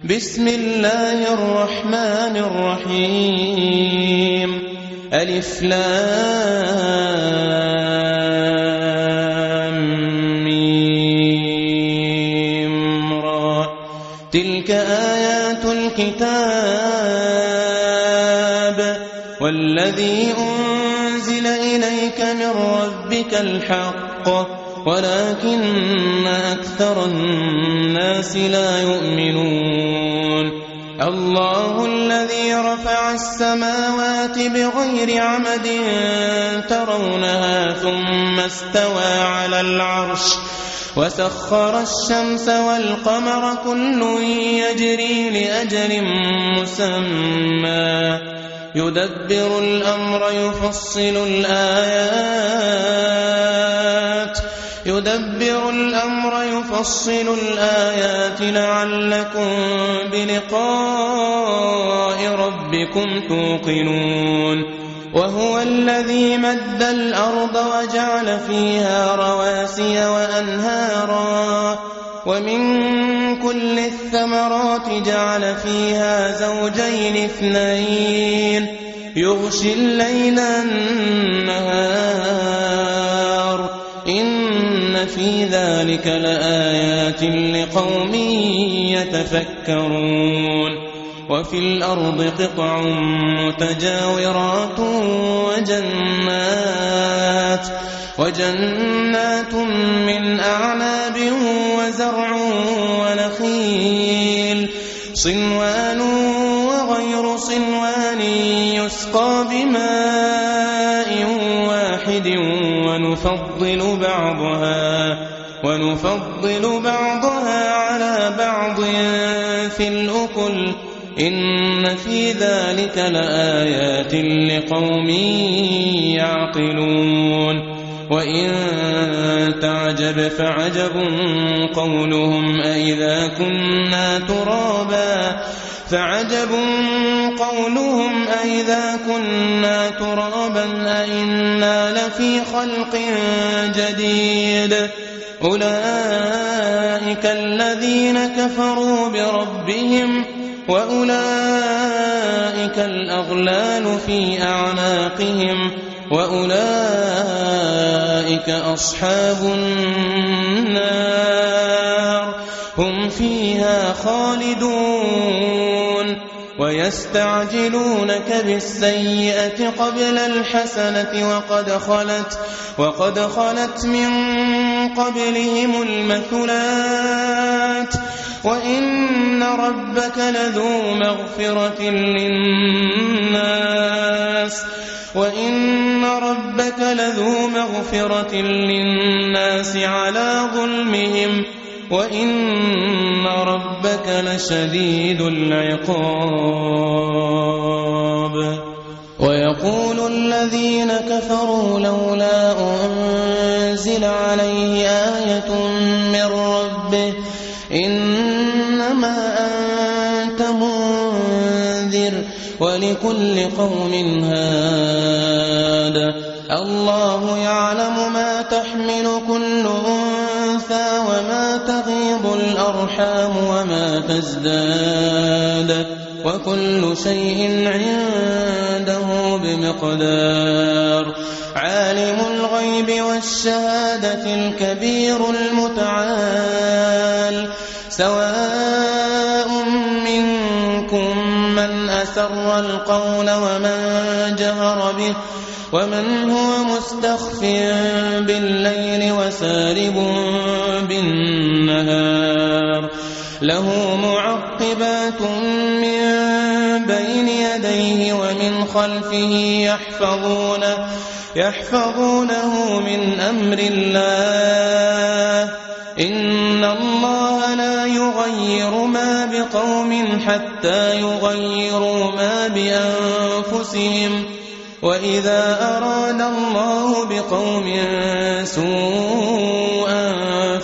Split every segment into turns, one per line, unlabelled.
بسم الله الرحمن الرحيم ألف لام ميم را تلك آيات الكتاب والذي أنزل إليك من ربك الحق ولكن أكثر الناس لا يؤمنون الله الذي رفع السماوات بغير عمد ترونها ثم استوى على العرش وسخر الشمس والقمر كل يجري لأجل مسمى يدبر الأمر يفصل الآيات لعلكم بلقاء ربكم توقنون وهو الذي مد الأرض وجعل فيها رواسي وأنهارا ومن كل الثمرات جعل فيها زوجين اثنين يغشي الليل النهار إن في ذلك لآيات لقوم يتفكرون وفي الأرض قطع متجاورات وجنات من أعناب وزرع ونخيل صنوان وغير صنوان يسقى بماء واحد ونفضل بعضها على بعض في الأكل إن في ذلك لآيات لقوم يعقلون وإن تعجب فعجب قولهم أإذا كنا ترابا أإنا لفي خلق جديد أولئك الذين كفروا بربهم وأولئك الأغلال في أعناقهم وأولئك أصحاب النار هم فيها خالدون ويستعجلونك بالسيئة قبل الحسنة وقد خلت من قبلهم المثلات وإن ربك لذو مغفرة للناس على ظلمهم وإن ربك لشديد العقاب ويقول الذين كفروا لولا أنزل عليه آية من ربه إنما أنت منذر ولكل قوم هاد الله يعلم ما تحمل كل أنثى وما تغيض الأرحام وما تزداد وكل شيء عنده بمقدار عالم الغيب والشهادة الكبير المتعال سواء منكم من أسر القول ومن جهر به ومن هو مستخف بالليل وسارب بالنهار له معقبات من بين يديه ومن خلفه يحفظونه من أمر الله إن الله لا يغير ما بقوم حتى يغيروا ما بأنفسهم وإذا أراد الله بقوم سوءا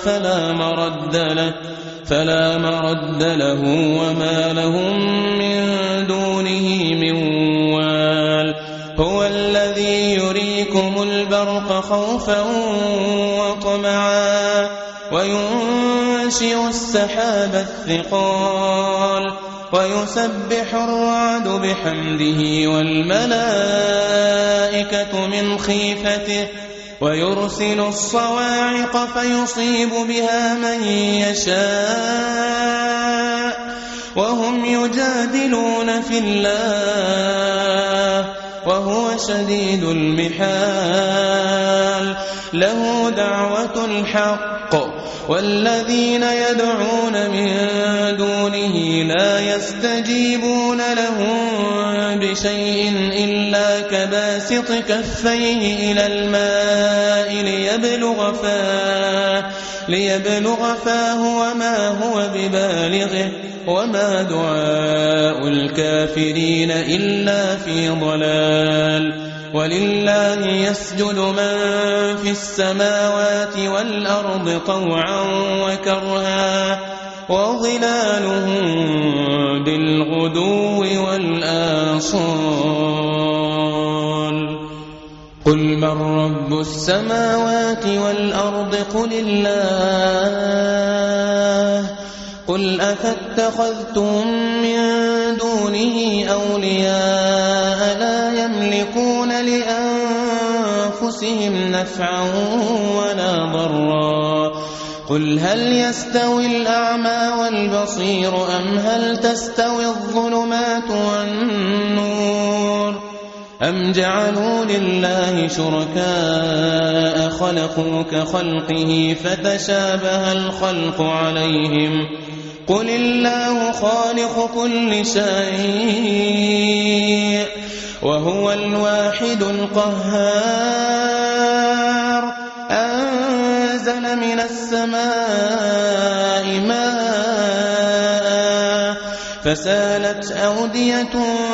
فلا مرد له وما لهم من دونه من وال هو الذي يريكم البرق خوفا وطمعا وينزل يغشي السحاب الثقال ويسبح الرعد بحمده والملائكة من خيفته ويرسل الصواعق فيصيب بها من يشاء وهم يجادلون في الله وهو شديد المحال له دعوة الحق والذين يدعون من دونه لا يستجيبون لهم بشيء إلا كباسط كفيه إلى الماء ليبلغ فاه وما هو ببالغه وما دعاء الكافرين إلا في ضلال ولله يسجد من في السماوات والأرض طوعا وكرها وظلالهم بالغدو والآصال قل من رب السماوات والأرض قل الله قل أفاتخذتم من دونه أولياء لا يملكون لأنفسهم نفعا ولا ضرا قل هل يستوي الأعمى والبصير أم هل تستوي الظلمات والنور أم جعلوا لله شركاء خلقوا كخلقه فتشابه الخلق عليهم قل الله خالق كل شيء وهو الواحد القهار أنزل من السماء ماء فسالت أودية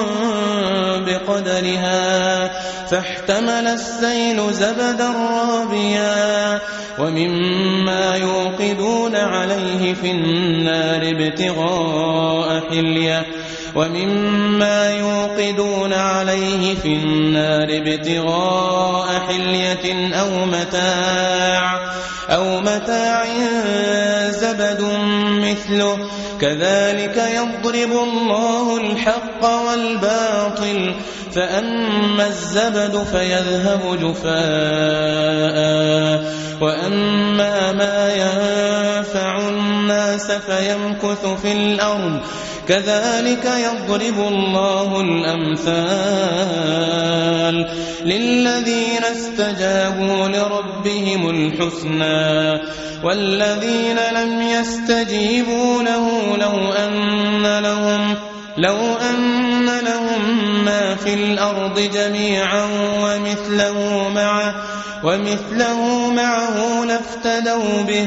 بقدرها فاحتمل السيل زبدا رابيا ومما يوقدون عليه في النار ابتغاء حلية أو متاع زبد مثله كذلك يضرب الله الحق والباطل فأما الزبد فيذهب جفاء وأما ما ينفع الناس فيمكث في الأرض كذلك يضرب الله الأمثال للذين استجابوا لربهم الحسنى والذين لم يستجيبوا له لو أن لهم ما في الأرض جميعا ومثله معه لافتدوا به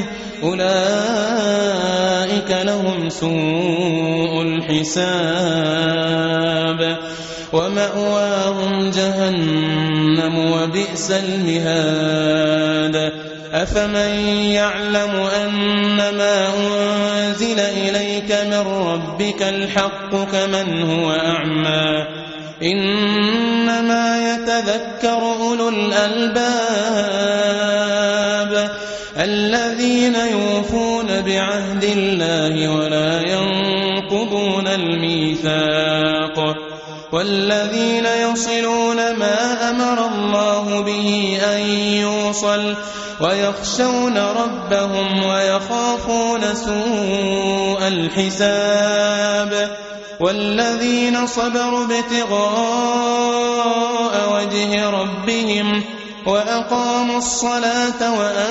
أولئك لهم سوء الحساب ومأواهم جهنم وبئس المهاد أفمن يعلم أنما أنزل إليك من ربك الحق كمن هو أعمى إنما يتذكر أولو الألباب الذين يوفون بعهد الله ولا ينقضون الميثاق والذين يصلون ما أمر الله به أن يوصل ويخشون ربهم ويخافون سوء الحساب والذين صبروا ابتغاء وجه ربهم وأقاموا الصلاة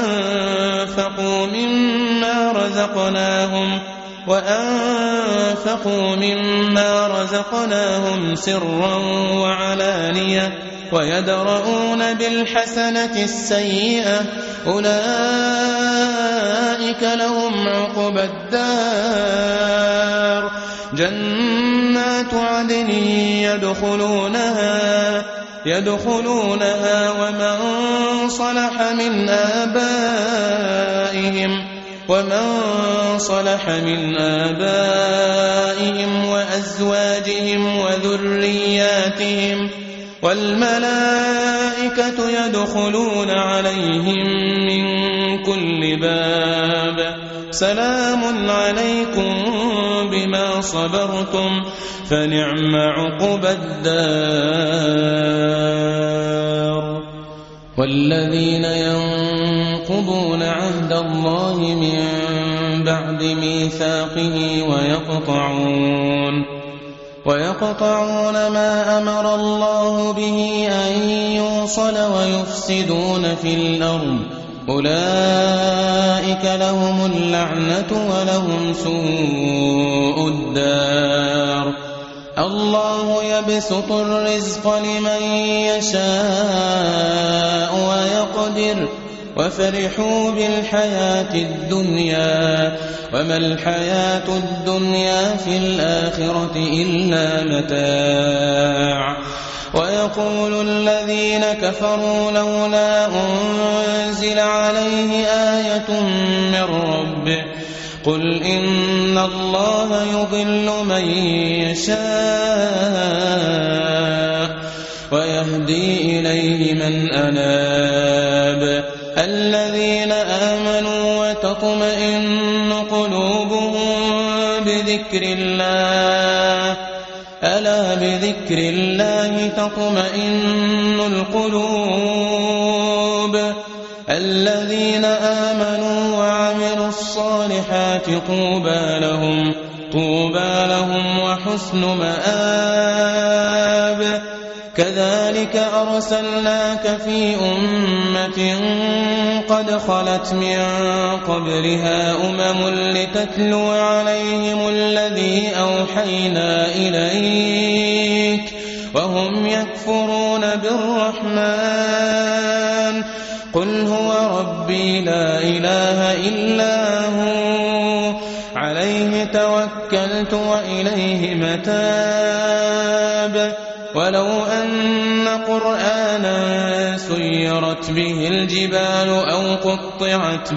وأنفقوا مما رزقناهم سرا وعلانية ويدرؤون بالحسنة السيئة أولئك لهم عقبى الدار جنات عدن يدخلونها ومن صلح من آبائهم وأزواجهم وذرياتهم والملائكة يدخلون عليهم من كل باب سلام عليكم بما صبرتم فنعم عقبى الدار. والذين ينقضون عهد الله من بعد ميثاقه ويقطعون ما أمر الله به أن يوصل ويفسدون في الأرض أولئك لهم اللعنة ولهم سوء الدار. الله يبسط الرزق لمن يشاء ويقدر وفرحوا بالحياة الدنيا وما الحياة الدنيا في الآخرة إلا متاع. ويقول الذين كفروا لولا أنزل عليه آية من ربه قل إن الله يضل من يشاء ويهدي إليه من أناب. الذين آمنوا وتطمئن قلوبهم بذكر الله ألا بذكر الله تطمئن القلوب. الذين آمنوا وعملوا الصالحات طوبى لهم وحسن مآب. كذلك أرسلناك في أمة قد خلت من قبلها لتتلو عليهم الذي أوحينا إليك وهم يكفرون بالرحمن قل هو ربي لا إله إلا هو عليه توكلت وإليه متاب. ولو أن قرآنا سيرت به الجبال أو قطعت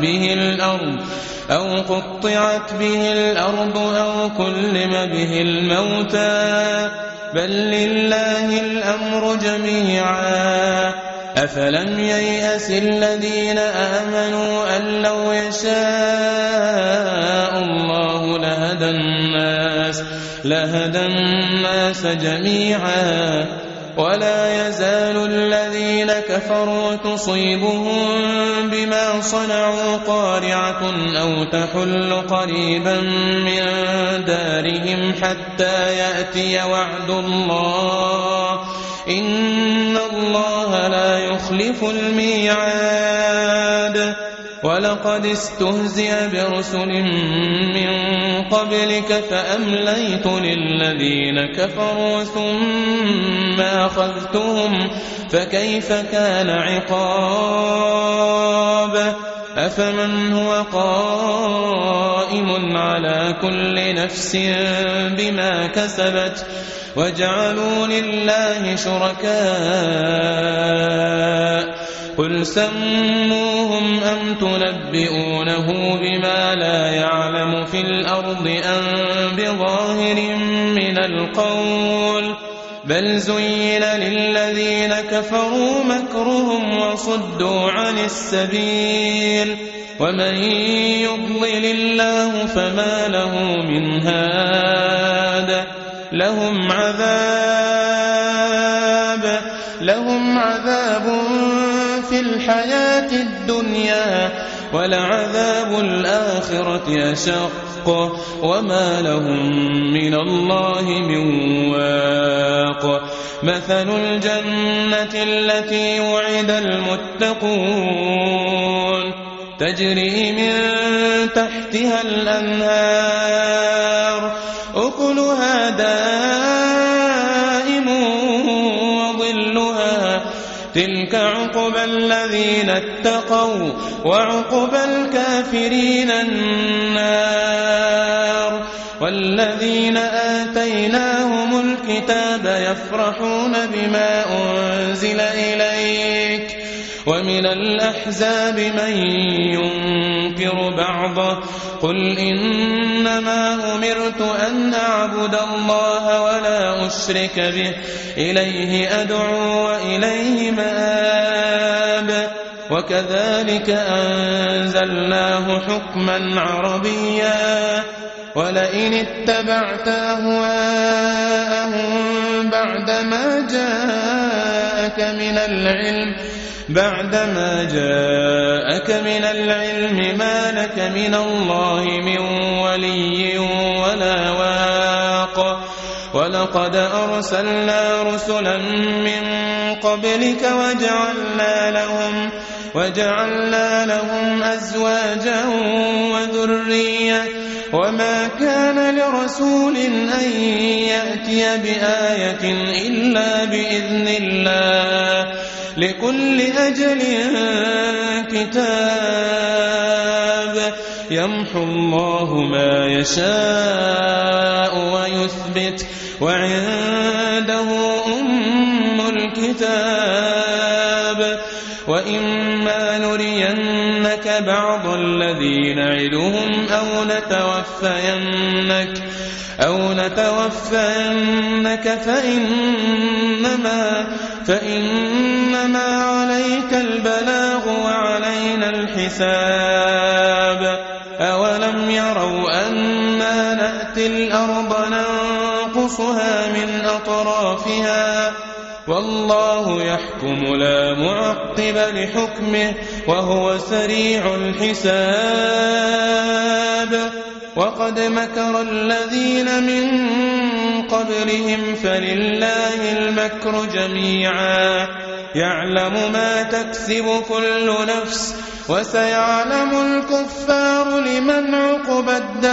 به الأرض أو كلم به الموتى بل لله الأمر جميعا. أفلم ييأس الذين آمنوا أن لو يشاء الله لهدى الناس جميعا. ولا يزال الذين كفروا تصيبهم بما صنعوا قارعة أو تحل قريبا من دارهم حتى يأتي وعد الله إن الله لا يخلف الميعاد. ولقد استهزئ برسل من قبلك فأمليت للذين كفروا ثم أخذتهم فكيف كان عقاب. أفمن هو قائم على كل نفس بما كسبت وجعلوا لله شركاء قل سموهم أم تنبئونه بما لا يعلم في الأرض أم بظاهر من القول بل زين للذين كفروا مكرهم وصدوا عن السبيل ومن يضلل الله فما له من هاد. لهم عذاب في الحياة الدنيا ولعذاب الآخرة أشق وما لهم من الله من واق. مثل الجنة التي وعد المتقون تجري من تحتها الأنهار أكلها دائم وظلها تلك عقبى الذين اتقوا وعقبى الكافرين النار. والذين آتيناهم الكتاب يفرحون بما أنزل إليك ومن الأحزاب من ينكر بعضه قل إنما أمرت أن أعبد الله ولا أشرك به إليه أدعو وإليه مآب. وكذلك أنزلناه حكما عربيا ولئن اتبعت أهواءهم بعدما جاءك من العلم ما لك من الله من ولي ولا واق ولقد أرسلنا رسلا من قبلك وجعلنا لهم أزواجا وذرية وما كان لرسول أن يأتي بآية إلا بإذن الله لكل أجل كتاب يمحو الله ما يشاء ويثبت وعنده أم الكتاب وإما نرينك بعض الذي نعدهم أو نتوفينك فإنما عليك البلاغ وعلينا الحساب أولم يروا أنا نأتي الأرض ننقصها من أطرافها والله يحكم لا معقب لحكمه وهو سريع الحساب وقد مكر الذين من قبلهم فلله المكر جميعا يعلم ما تكسب كل نفس وسيعلم الكفار لمن عقبى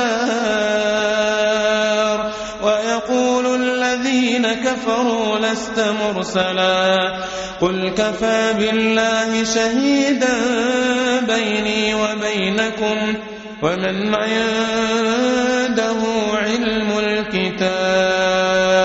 الدار ويقول الذين كفروا لست مرسلا قل كفى بالله شهيدا بيني وبينكم ومن عنده علم الكتاب